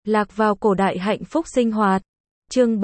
Lạc vào cổ đại hạnh phúc sinh hoạt. Chương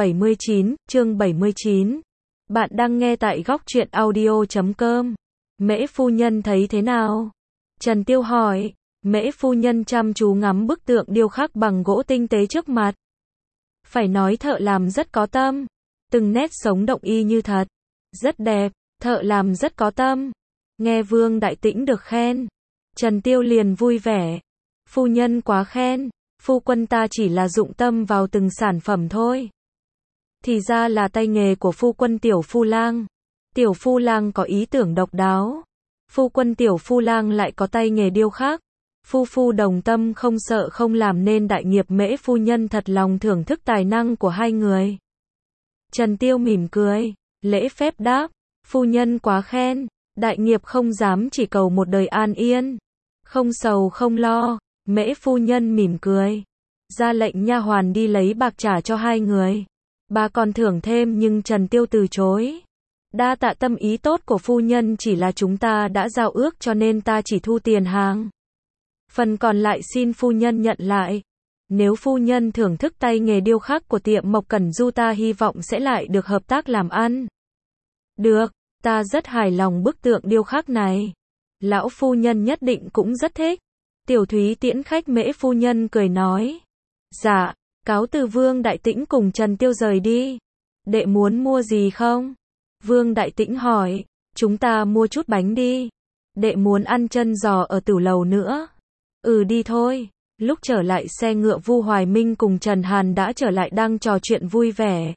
79. Bạn đang nghe tại góc truyện audio.com. Mễ phu nhân thấy thế nào? Trần Tiêu hỏi. Mễ phu nhân chăm chú ngắm bức tượng điêu khắc bằng gỗ tinh tế trước mặt. Phải nói thợ làm rất có tâm. Từng nét sống động y như thật. Rất đẹp, thợ làm rất có tâm. Nghe Vương Đại Tĩnh được khen, Trần Tiêu liền vui vẻ. Phu nhân quá khen, phu quân ta chỉ là dụng tâm vào từng sản phẩm thôi. Thì ra là tay nghề của phu quân Tiểu Phu Lang. Tiểu Phu Lang có ý tưởng độc đáo. Phu quân Tiểu Phu Lang lại có tay nghề điêu khắc. Phu phu đồng tâm không sợ không làm nên đại nghiệp. Mễ phu nhân thật lòng thưởng thức tài năng của hai người. Trần Tiêu mỉm cười, lễ phép đáp, phu nhân quá khen, đại nghiệp không dám chỉ cầu một đời an yên, không sầu không lo. Mễ phu nhân mỉm cười, ra lệnh nha hoàn đi lấy bạc trả cho hai người. Bà còn thưởng thêm nhưng Trần Tiêu từ chối. Đa tạ tâm ý tốt của phu nhân, chỉ là chúng ta đã giao ước cho nên ta chỉ thu tiền hàng. Phần còn lại xin phu nhân nhận lại. Nếu phu nhân thưởng thức tay nghề điêu khắc của tiệm Mộc Cẩn Du, ta hy vọng sẽ lại được hợp tác làm ăn. Được, ta rất hài lòng bức tượng điêu khắc này. Lão phu nhân nhất định cũng rất thích. Tiểu Thúy tiễn khách. Mễ phu nhân cười nói. Dạ, cáo từ. Vương Đại Tĩnh cùng Trần Tiêu rời đi. Đệ muốn mua gì không? Vương Đại Tĩnh hỏi. Chúng ta mua chút bánh đi. Đệ muốn ăn chân giò ở Tử Lầu nữa. Đi thôi. Lúc trở lại xe ngựa, Vu Hoài Minh cùng Trần Hàn đã trở lại đang trò chuyện vui vẻ.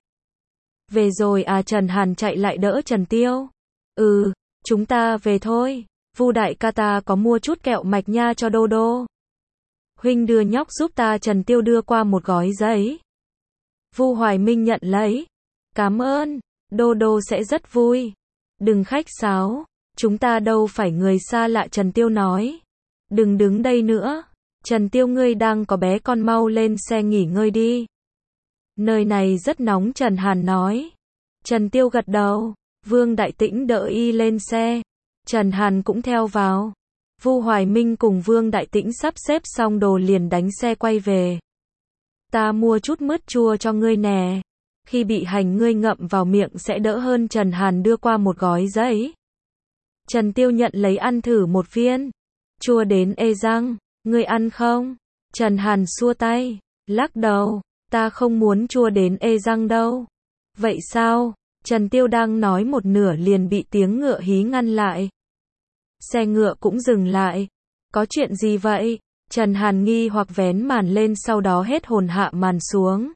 Về rồi à? Trần Hàn chạy lại đỡ Trần Tiêu. Chúng ta về thôi. Vu đại ca, ta có mua chút kẹo mạch nha cho Đô Đô. Huynh đưa nhóc giúp ta. Trần Tiêu đưa qua một gói giấy. Vu Hoài Minh nhận lấy. Cảm ơn, Đô Đô sẽ rất vui. Đừng khách sáo, chúng ta đâu phải người xa lạ. Trần Tiêu nói. Đừng đứng đây nữa. Trần Tiêu, ngươi đang có bé con, mau lên xe nghỉ ngơi đi. Nơi này rất nóng. Trần Hàn nói. Trần Tiêu gật đầu. Vương Đại Tĩnh đỡ y lên xe. Trần Hàn cũng theo vào. Vu Hoài Minh cùng Vương Đại Tĩnh sắp xếp xong đồ liền đánh xe quay về. Ta mua chút mứt chua cho ngươi nè. Khi bị hành ngươi ngậm vào miệng sẽ đỡ hơn. Trần Hàn đưa qua một gói giấy. Trần Tiêu nhận lấy ăn thử một viên. Chua đến ê răng. Ngươi ăn không? Trần Hàn xua tay, lắc đầu. Ta không muốn chua đến ê răng đâu. Vậy sao? Trần Tiêu đang nói một nửa liền bị tiếng ngựa hí ngăn lại. Xe ngựa cũng dừng lại. Có chuyện gì vậy? Trần Hàn nghi hoặc vén màn lên, sau đó hết hồn hạ màn xuống.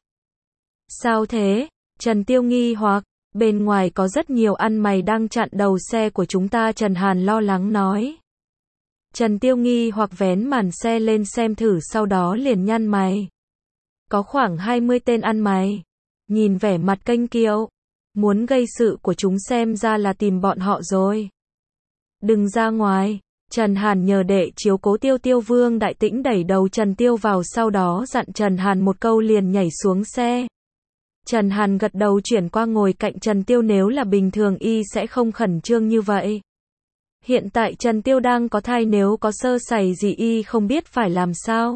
Sao thế? Trần Tiêu nghi hoặc. Bên ngoài có rất nhiều ăn mày đang chặn đầu xe của chúng ta. Trần Hàn lo lắng nói. Trần Tiêu nghi hoặc vén màn xe lên xem thử, sau đó liền nhăn mày. Có khoảng 20 tên ăn mày. Nhìn vẻ mặt kênh kiệu, muốn gây sự của chúng, xem ra là tìm bọn họ rồi. Đừng ra ngoài. Trần Hàn nhờ đệ chiếu cố Tiêu Tiêu. Vương Đại Tĩnh đẩy đầu Trần Tiêu vào, sau đó dặn Trần Hàn một câu liền nhảy xuống xe. Trần Hàn gật đầu chuyển qua ngồi cạnh Trần Tiêu. Nếu là bình thường y sẽ không khẩn trương như vậy. Hiện tại Trần Tiêu đang có thai, nếu có sơ sẩy gì y không biết phải làm sao.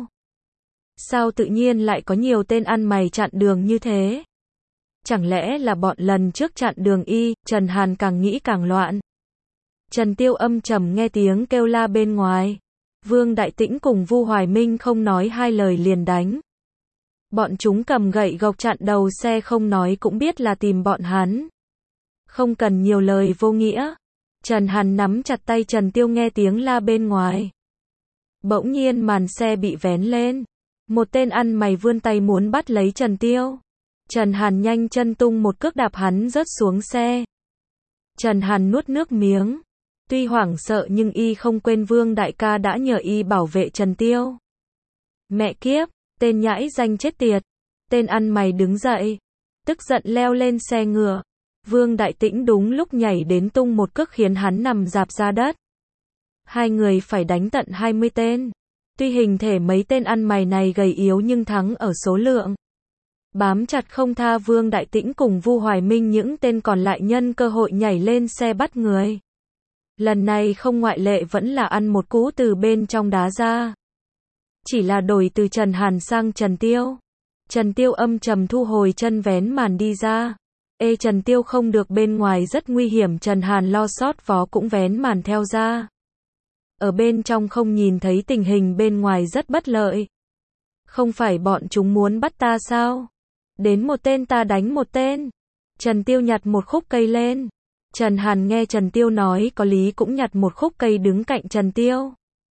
Sao tự nhiên lại có nhiều tên ăn mày chặn đường như thế? Chẳng lẽ là bọn lần trước chặn đường y? Trần Hàn càng nghĩ càng loạn. Trần Tiêu âm trầm nghe tiếng kêu la bên ngoài. Vương Đại Tĩnh cùng Vu Hoài Minh không nói hai lời liền đánh. Bọn chúng cầm gậy gộc chặn đầu xe, không nói cũng biết là tìm bọn hắn. Không cần nhiều lời vô nghĩa. Trần Hàn nắm chặt tay Trần Tiêu nghe tiếng la bên ngoài. Bỗng nhiên màn xe bị vén lên. Một tên ăn mày vươn tay muốn bắt lấy Trần Tiêu. Trần Hàn nhanh chân tung một cước đạp hắn rớt xuống xe. Trần Hàn nuốt nước miếng. Tuy hoảng sợ nhưng y không quên Vương đại ca đã nhờ y bảo vệ Trần Tiêu. Mẹ kiếp, tên nhãi danh chết tiệt. Tên ăn mày đứng dậy, tức giận leo lên xe ngựa. Vương Đại Tĩnh đúng lúc nhảy đến tung một cước khiến hắn nằm rạp ra đất. Hai người phải đánh tận 20 tên. Tuy hình thể mấy tên ăn mày này gầy yếu nhưng thắng ở số lượng. Bám chặt không tha. Vương Đại Tĩnh cùng Vu Hoài Minh những tên còn lại nhân cơ hội nhảy lên xe bắt người. Lần này không ngoại lệ, vẫn là ăn một cú từ bên trong đá ra. Chỉ là đổi từ Trần Hàn sang Trần Tiêu. Trần Tiêu âm trầm thu hồi chân vén màn đi ra. Ê Trần Tiêu không được, bên ngoài rất nguy hiểm. Trần Hàn lo sót vó cũng vén màn theo ra. Ở bên trong không nhìn thấy tình hình bên ngoài rất bất lợi. Không phải bọn chúng muốn bắt ta sao? Đến một tên ta đánh một tên. Trần Tiêu nhặt một khúc cây lên. Trần Hàn nghe Trần Tiêu nói có lý cũng nhặt một khúc cây đứng cạnh Trần Tiêu.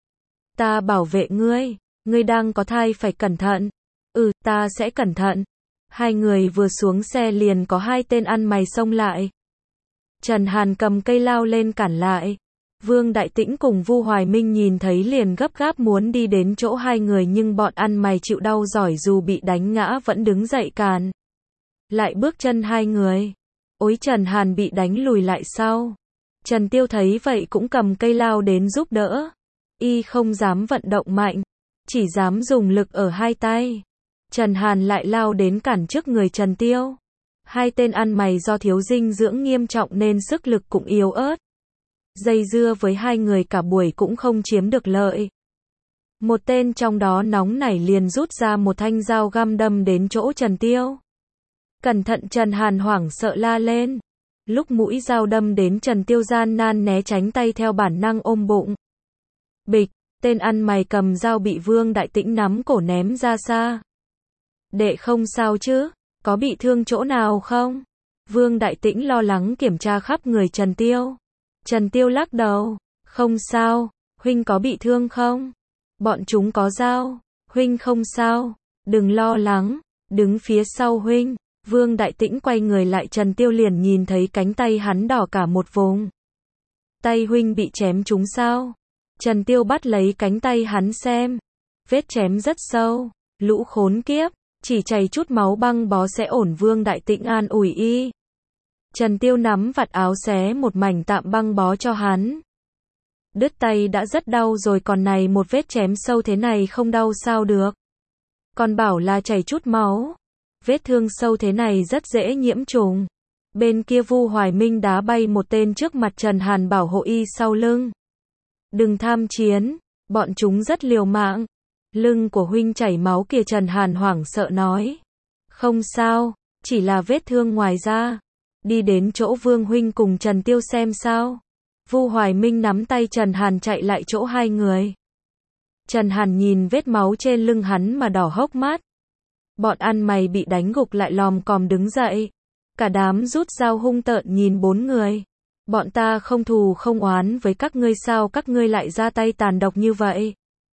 Ta bảo vệ ngươi, ngươi đang có thai phải cẩn thận. Ừ, ta sẽ cẩn thận. Hai người vừa xuống xe liền có hai tên ăn mày xông lại. Trần Hàn cầm cây lao lên cản lại. Vương Đại Tĩnh cùng Vu Hoài Minh nhìn thấy liền gấp gáp muốn đi đến chỗ hai người, nhưng bọn ăn mày chịu đau giỏi dù bị đánh ngã vẫn đứng dậy cản lại bước chân hai người. Ôi Trần Hàn bị đánh lùi lại sau. Trần Tiêu thấy vậy cũng cầm cây lao đến giúp đỡ. Y không dám vận động mạnh, chỉ dám dùng lực ở hai tay. Trần Hàn lại lao đến cản trước người Trần Tiêu. Hai tên ăn mày do thiếu dinh dưỡng nghiêm trọng nên sức lực cũng yếu ớt. Dây dưa với hai người cả buổi cũng không chiếm được lợi. Một tên trong đó nóng nảy liền rút ra một thanh dao găm đâm đến chỗ Trần Tiêu. Cẩn thận, Trần Hàn hoảng sợ la lên. Lúc mũi dao đâm đến Trần Tiêu gian nan né tránh, tay theo bản năng ôm bụng. Bịch, tên ăn mày cầm dao bị Vương Đại Tĩnh nắm cổ ném ra xa. Đệ không sao chứ? Có bị thương chỗ nào không? Vương Đại Tĩnh lo lắng kiểm tra khắp người Trần Tiêu. Trần Tiêu lắc đầu. Không sao, huynh có bị thương không? Bọn chúng có dao. Huynh không sao, đừng lo lắng, đứng phía sau huynh. Vương Đại Tĩnh quay người lại, Trần Tiêu liền nhìn thấy cánh tay hắn đỏ cả một vùng. Tay huynh bị chém trúng sao? Trần Tiêu bắt lấy cánh tay hắn xem. Vết chém rất sâu. Lũ khốn kiếp, chỉ chảy chút máu, băng bó sẽ ổn. Vương Đại Tĩnh an ủi y. Trần Tiêu nắm vạt áo xé một mảnh tạm băng bó cho hắn. Đứt tay đã rất đau rồi, còn này một vết chém sâu thế này không đau sao được. Còn bảo là chảy chút máu. Vết thương sâu thế này rất dễ nhiễm trùng. Bên kia Vu Hoài Minh đá bay một tên trước mặt Trần Hàn, bảo hộ y sau lưng. Đừng tham chiến, bọn chúng rất liều mạng. Lưng của huynh chảy máu kìa, Trần Hàn hoảng sợ nói. Không sao, chỉ là vết thương ngoài da. Đi đến chỗ Vương huynh cùng Trần Tiêu xem sao. Vu Hoài Minh nắm tay Trần Hàn chạy lại chỗ hai người. Trần Hàn nhìn vết máu trên lưng hắn mà đỏ hốc mắt. Bọn ăn mày bị đánh gục lại lòm còm đứng dậy. Cả đám rút dao hung tợn nhìn bốn người. Bọn ta không thù không oán với các ngươi sao các ngươi lại ra tay tàn độc như vậy?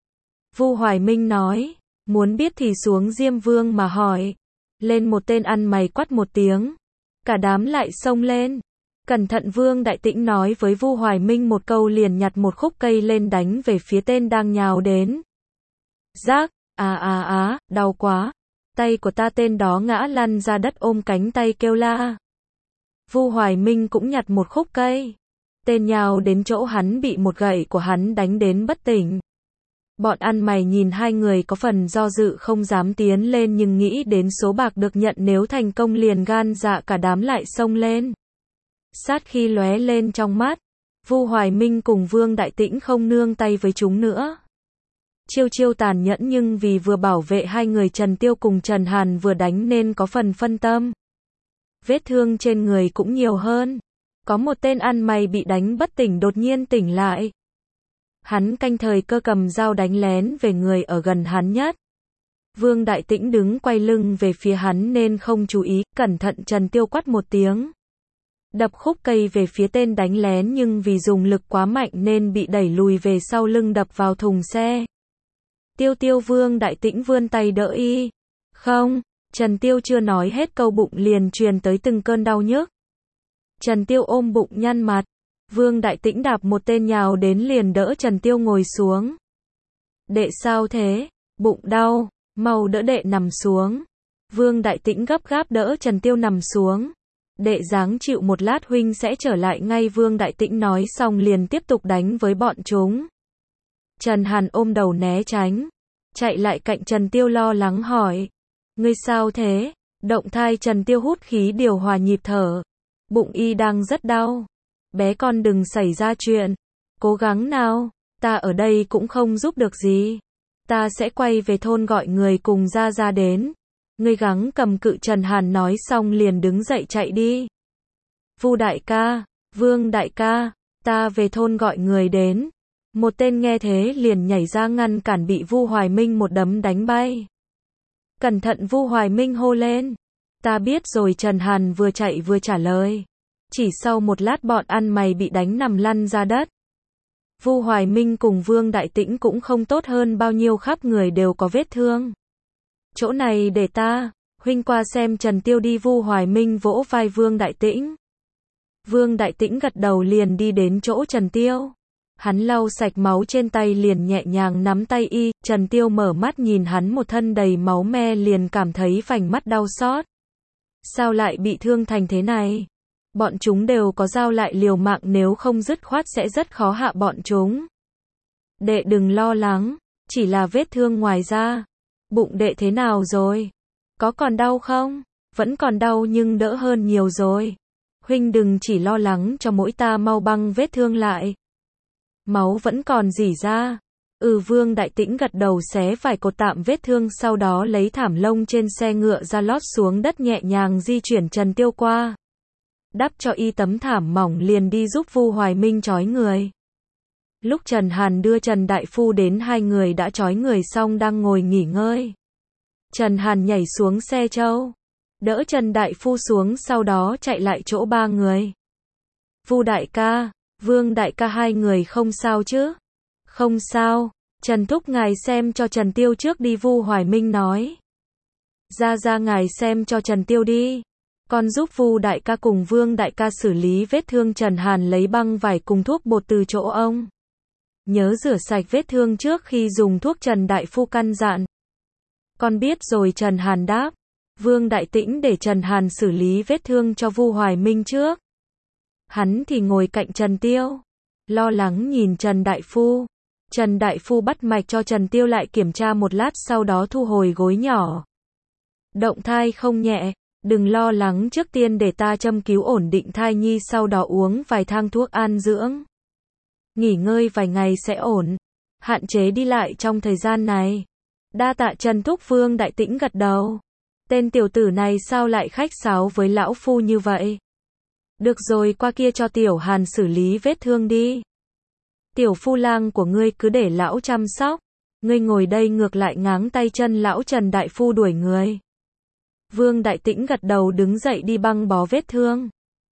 Vu Hoài Minh nói. Muốn biết thì xuống Diêm Vương mà hỏi. Lên một tên ăn mày quát một tiếng. Cả đám lại xông lên. Cẩn thận, Vương Đại Tĩnh nói với Vu Hoài Minh một câu liền nhặt một khúc cây lên đánh về phía tên đang nhào đến. Rác, đau quá. Tay của ta, tên đó ngã lăn ra đất ôm cánh tay kêu la. Vu Hoài Minh cũng nhặt một khúc cây. Tên nhào đến chỗ hắn bị một gậy của hắn đánh đến bất tỉnh. Bọn ăn mày nhìn hai người có phần do dự không dám tiến lên, nhưng nghĩ đến số bạc được nhận nếu thành công liền gan dạ, cả đám lại xông lên. Sát khi lóe lên trong mắt, Vu Hoài Minh cùng Vương Đại Tĩnh không nương tay với chúng nữa. Chiêu tàn nhẫn, nhưng vì vừa bảo vệ hai người Trần Tiêu cùng Trần Hàn vừa đánh nên có phần phân tâm. Vết thương trên người cũng nhiều hơn. Có một tên ăn mày bị đánh bất tỉnh đột nhiên tỉnh lại. Hắn canh thời cơ cầm dao đánh lén về người ở gần hắn nhất. Vương Đại Tĩnh đứng quay lưng về phía hắn nên không chú ý, cẩn thận, Trần Tiêu quát một tiếng. Đập khúc cây về phía tên đánh lén, nhưng vì dùng lực quá mạnh nên bị đẩy lùi về sau, lưng đập vào thùng xe. Tiêu, Vương Đại Tĩnh vươn tay đỡ y. Không, Trần Tiêu chưa nói hết câu bụng liền truyền tới từng cơn đau nhức. Trần Tiêu ôm bụng nhăn mặt. Vương Đại Tĩnh đạp một tên nhào đến liền đỡ Trần Tiêu ngồi xuống. Đệ sao thế? Bụng đau, mau đỡ đệ nằm xuống. Vương Đại Tĩnh gấp gáp đỡ Trần Tiêu nằm xuống. Đệ ráng chịu một lát, huynh sẽ trở lại ngay. Vương Đại Tĩnh nói xong liền tiếp tục đánh với bọn chúng. Trần Hàn ôm đầu né tránh. Chạy lại cạnh Trần Tiêu lo lắng hỏi. Ngươi sao thế? Động thai. Trần Tiêu hút khí điều hòa nhịp thở. Bụng y đang rất đau. Bé con đừng xảy ra chuyện. Cố gắng nào. Ta ở đây cũng không giúp được gì. Ta sẽ quay về thôn gọi người cùng ra đến. Ngươi gắng cầm cự, Trần Hàn nói xong liền đứng dậy chạy đi. Vu đại ca, Vương đại ca, ta về thôn gọi người đến. Một tên nghe thế liền nhảy ra ngăn cản, bị Vu Hoài Minh một đấm đánh bay. Cẩn thận, Vu Hoài Minh hô lên. Ta biết rồi, Trần Hàn vừa chạy vừa trả lời. Chỉ sau một lát bọn ăn mày bị đánh nằm lăn ra đất. Vu Hoài Minh cùng Vương Đại Tĩnh cũng không tốt hơn bao nhiêu, khắp người đều có vết thương. Chỗ này để ta, huynh qua xem Trần Tiêu đi. Vu Hoài Minh vỗ vai Vương Đại Tĩnh. Vương Đại Tĩnh gật đầu liền đi đến chỗ Trần Tiêu. Hắn lau sạch máu trên tay liền nhẹ nhàng nắm tay y. Trần Tiêu mở mắt nhìn hắn một thân đầy máu me liền cảm thấy vành mắt đau xót. Sao lại bị thương thành thế này? Bọn chúng đều có dao, lại liều mạng, nếu không dứt khoát sẽ rất khó hạ bọn chúng. Đệ đừng lo lắng, chỉ là vết thương ngoài da. Bụng đệ thế nào rồi? Có còn đau không? Vẫn còn đau nhưng đỡ hơn nhiều rồi. Huynh đừng chỉ lo lắng cho mỗi ta, mau băng vết thương lại. Máu vẫn còn rỉ ra. Vương Đại Tĩnh gật đầu, xé vài cột tạm vết thương, sau đó lấy thảm lông trên xe ngựa ra lót xuống đất, nhẹ nhàng di chuyển Trần Tiêu qua. Đắp cho y tấm thảm mỏng liền đi giúp Vu Hoài Minh trói người. Lúc Trần Hàn đưa Trần Đại Phu đến, hai người đã trói người xong đang ngồi nghỉ ngơi. Trần Hàn nhảy xuống xe trâu, đỡ Trần Đại Phu xuống, sau đó chạy lại chỗ ba người. Vu đại ca, Vương đại ca, hai người không sao chứ? Không sao, Trần thúc ngài xem cho Trần Tiêu trước đi, Vu Hoài Minh nói. Ra ngài xem cho Trần Tiêu đi. Con giúp Vu đại ca cùng Vương đại ca xử lý vết thương. Trần Hàn lấy băng vải cùng thuốc bột từ chỗ ông. Nhớ rửa sạch vết thương trước khi dùng thuốc, Trần Đại Phu căn dặn. Con biết rồi, Trần Hàn đáp. Vương Đại Tĩnh để Trần Hàn xử lý vết thương cho Vu Hoài Minh trước. Hắn thì ngồi cạnh Trần Tiêu, lo lắng nhìn Trần Đại Phu. Trần Đại Phu bắt mạch cho Trần Tiêu, lại kiểm tra một lát, sau đó thu hồi gối nhỏ. Động thai không nhẹ, đừng lo lắng, trước tiên để ta châm cứu ổn định thai nhi, sau đó uống vài thang thuốc an dưỡng. Nghỉ ngơi vài ngày sẽ ổn, hạn chế đi lại trong thời gian này. Đa tạ Trần thúc. Vương Đại Tĩnh gật đầu. Tên tiểu tử này sao lại khách sáo với lão phu như vậy? Được rồi, qua kia cho tiểu Hàn xử lý vết thương đi. Tiểu phu lang của ngươi cứ để lão chăm sóc. Ngươi ngồi đây ngược lại ngáng tay chân lão. Trần Đại Phu đuổi người. Vương Đại Tĩnh gật đầu đứng dậy đi băng bó vết thương.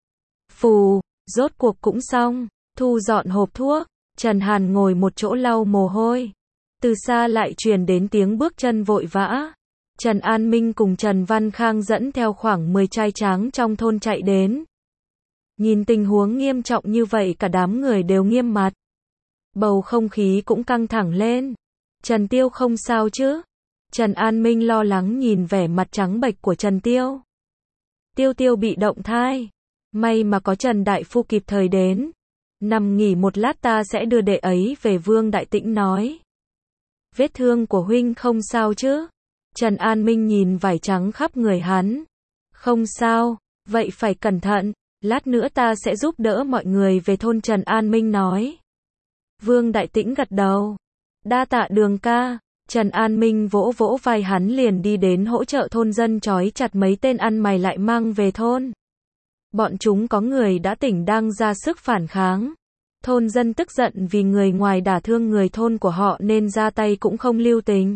Phù, rốt cuộc cũng xong. Thu dọn hộp thuốc. Trần Hàn ngồi một chỗ lau mồ hôi. Từ xa lại truyền đến tiếng bước chân vội vã. Trần An Minh cùng Trần Văn Khang dẫn theo khoảng 10 trai tráng trong thôn chạy đến. Nhìn tình huống nghiêm trọng như vậy, cả đám người đều nghiêm mặt. Bầu không khí cũng căng thẳng lên. Trần Tiêu không sao chứ? Trần An Minh lo lắng nhìn vẻ mặt trắng bệch của Trần Tiêu. Tiêu bị động thai. May mà có Trần Đại Phu kịp thời đến. Nằm nghỉ một lát ta sẽ đưa đệ ấy về, Vương Đại Tĩnh nói. Vết thương của huynh không sao chứ? Trần An Minh nhìn vải trắng khắp người hắn. Không sao, vậy phải cẩn thận. Lát nữa ta sẽ giúp đỡ mọi người về thôn, Trần An Minh nói. Vương Đại Tĩnh gật đầu. Đa tạ Đường ca. Trần An Minh vỗ vỗ vai hắn liền đi đến hỗ trợ thôn dân trói chặt mấy tên ăn mày lại mang về thôn. Bọn chúng có người đã tỉnh đang ra sức phản kháng. Thôn dân tức giận vì người ngoài đả thương người thôn của họ nên ra tay cũng không lưu tình.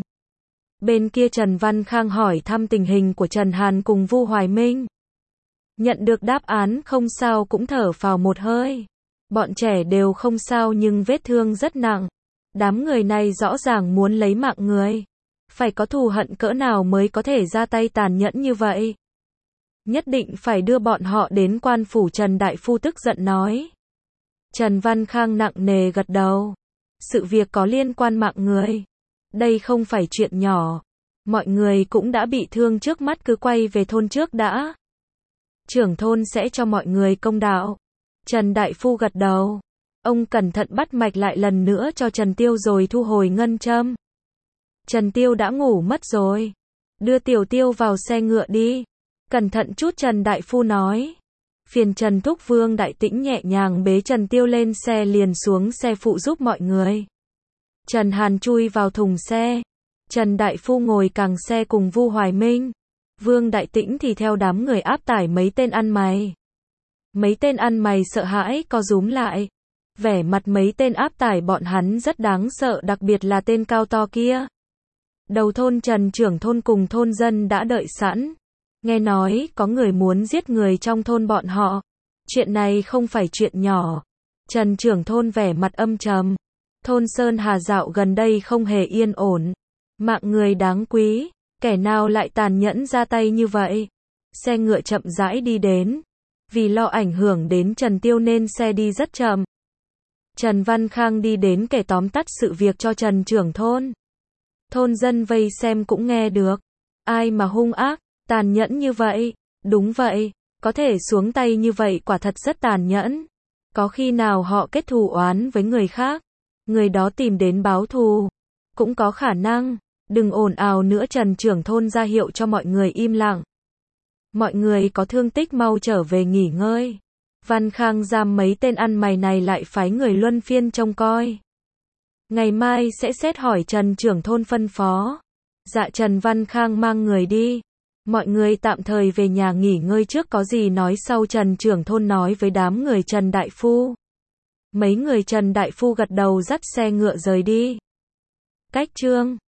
Bên kia Trần Văn Khang hỏi thăm tình hình của Trần Hàn cùng Vu Hoài Minh. Nhận được đáp án không sao cũng thở phào một hơi. Bọn trẻ đều không sao nhưng vết thương rất nặng. Đám người này rõ ràng muốn lấy mạng người. Phải có thù hận cỡ nào mới có thể ra tay tàn nhẫn như vậy. Nhất định phải đưa bọn họ đến quan phủ, Trần Đại Phu tức giận nói. Trần Văn Khang nặng nề gật đầu. Sự việc có liên quan mạng người. Đây không phải chuyện nhỏ. Mọi người cũng đã bị thương, trước mắt cứ quay về thôn trước đã. Trưởng thôn sẽ cho mọi người công đạo. Trần Đại Phu gật đầu. Ông cẩn thận bắt mạch lại lần nữa cho Trần Tiêu rồi thu hồi ngân châm. Trần Tiêu đã ngủ mất rồi. Đưa Tiểu Tiêu vào xe ngựa đi. Cẩn thận chút, Trần Đại Phu nói. Phiền Trần thúc. Vương Đại Tĩnh nhẹ nhàng bế Trần Tiêu lên xe liền xuống xe phụ giúp mọi người. Trần Hàn chui vào thùng xe. Trần Đại Phu ngồi càng xe cùng Vu Hoài Minh. Vương Đại Tĩnh thì theo đám người áp tải mấy tên ăn mày. Mấy tên ăn mày sợ hãi co rúm lại. Vẻ mặt mấy tên áp tải bọn hắn rất đáng sợ, đặc biệt là tên cao to kia. Đầu thôn Trần trưởng thôn cùng thôn dân đã đợi sẵn. Nghe nói có người muốn giết người trong thôn bọn họ. Chuyện này không phải chuyện nhỏ. Trần trưởng thôn vẻ mặt âm trầm. Thôn Sơn Hà dạo gần đây không hề yên ổn. Mạng người đáng quý, kẻ nào lại tàn nhẫn ra tay như vậy? Xe ngựa chậm rãi đi đến. Vì lo ảnh hưởng đến Trần Tiêu nên xe đi rất chậm. Trần Văn Khang đi đến kể tóm tắt sự việc cho Trần trưởng thôn. Thôn dân vây xem cũng nghe được. Ai mà hung ác, tàn nhẫn như vậy? Đúng vậy, có thể xuống tay như vậy quả thật rất tàn nhẫn. Có khi nào họ kết thù oán với người khác, người đó tìm đến báo thù? Cũng có khả năng. Đừng ồn ào nữa, Trần trưởng thôn ra hiệu cho mọi người im lặng. Mọi người có thương tích mau trở về nghỉ ngơi. Văn Khang giam mấy tên ăn mày này lại phái người luân phiên trông coi. Ngày mai sẽ xét hỏi, Trần trưởng thôn phân phó. Dạ, Trần Văn Khang mang người đi. Mọi người tạm thời về nhà nghỉ ngơi trước, có gì nói sau, Trần trưởng thôn nói với đám người Trần Đại Phu. Mấy người Trần Đại Phu gật đầu dắt xe ngựa rời đi. Cách chương